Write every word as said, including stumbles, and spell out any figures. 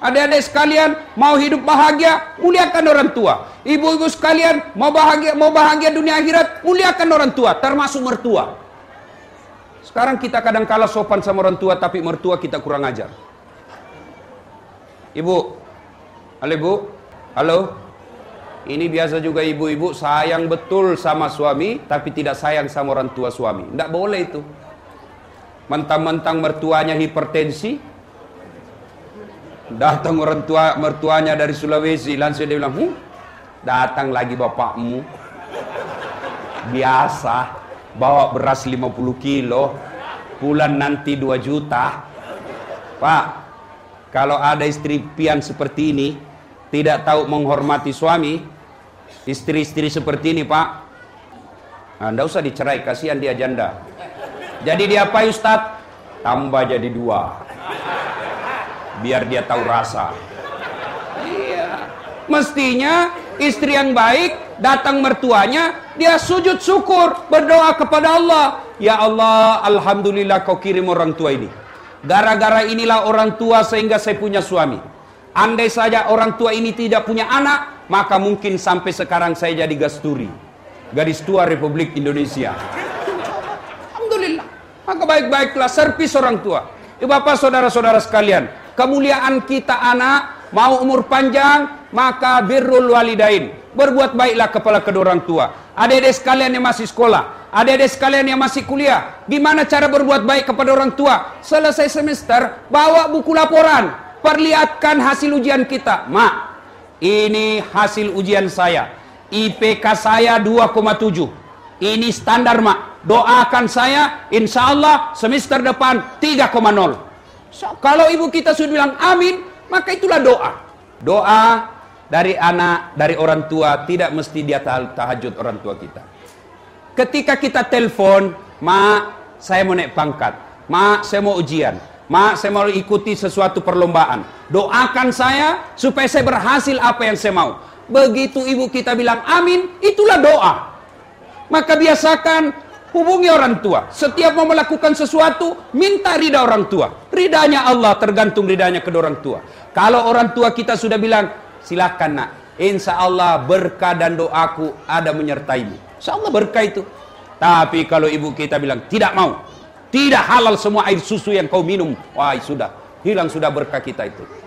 Adik-adik sekalian, mau hidup bahagia, muliakan orang tua. Ibu-ibu sekalian, mau bahagia mau bahagia dunia akhirat, muliakan orang tua, termasuk mertua. Sekarang kita kadang kalah sopan sama orang tua, tapi mertua kita kurang ajar. Ibu, halo ibu, halo. Ini biasa juga ibu-ibu sayang betul sama suami, tapi tidak sayang sama orang tua suami. Tidak boleh itu. Mentang-mentang mertuanya hipertensi, datang orang tua mertuanya dari Sulawesi, langsung dia bilang, hm, datang lagi bapakmu. Biasa, bawa beras lima puluh kilo, bulan nanti dua juta. Pak, kalau ada istri pian seperti ini, tidak tahu menghormati suami, istri-istri seperti ini, Pak, nah, tidak usah dicerai, kasihan dia janda. Jadi dia apa, Ustadz? Tambah jadi dua, biar dia tahu rasa. Iya. Mestinya istri yang baik, datang mertuanya, dia sujud syukur, berdoa kepada Allah. Ya Allah, alhamdulillah kau kirim orang tua ini. Gara-gara inilah orang tua sehingga saya punya suami. Andai saja orang tua ini tidak punya anak, maka mungkin sampai sekarang saya jadi gasturi, gadis tua Republik Indonesia. Alhamdulillah. Maka baik-baiklah servis orang tua. Ibu bapak saudara-saudara sekalian, kemuliaan kita anak, mau umur panjang, maka birrul walidain, berbuat baiklah kepada kedua orang tua. Adik-adik sekalian yang masih sekolah, adik-adik sekalian yang masih kuliah, gimana cara berbuat baik kepada orang tua? Selesai semester, bawa buku laporan, perlihatkan hasil ujian kita. Mak, ini hasil ujian saya, I P K saya dua koma tujuh, ini standar mak. Doakan saya, insya Allah semester depan tiga koma nol. So, kalau ibu kita sudah bilang amin, maka itulah doa. Doa dari anak, dari orang tua, tidak mesti dia tahajud orang tua kita. Ketika kita telepon, mak, saya mau naik pangkat, mak, saya mau ujian, mak, saya mau ikuti sesuatu perlombaan. Doakan saya supaya saya berhasil apa yang saya mau. Begitu ibu kita bilang amin, itulah doa. Maka biasakan hubungi orang tua. Setiap mau melakukan sesuatu, minta ridha orang tua. Ridhanya Allah tergantung ridhanya kedua orang tua. Kalau orang tua kita sudah bilang, silakan nak, insya Allah berkah dan doaku ada menyertaimu. Insya Allah berkah itu. Tapi kalau ibu kita bilang, tidak mau, tidak halal semua air susu yang kau minum, wah sudah, hilang sudah berkah kita itu.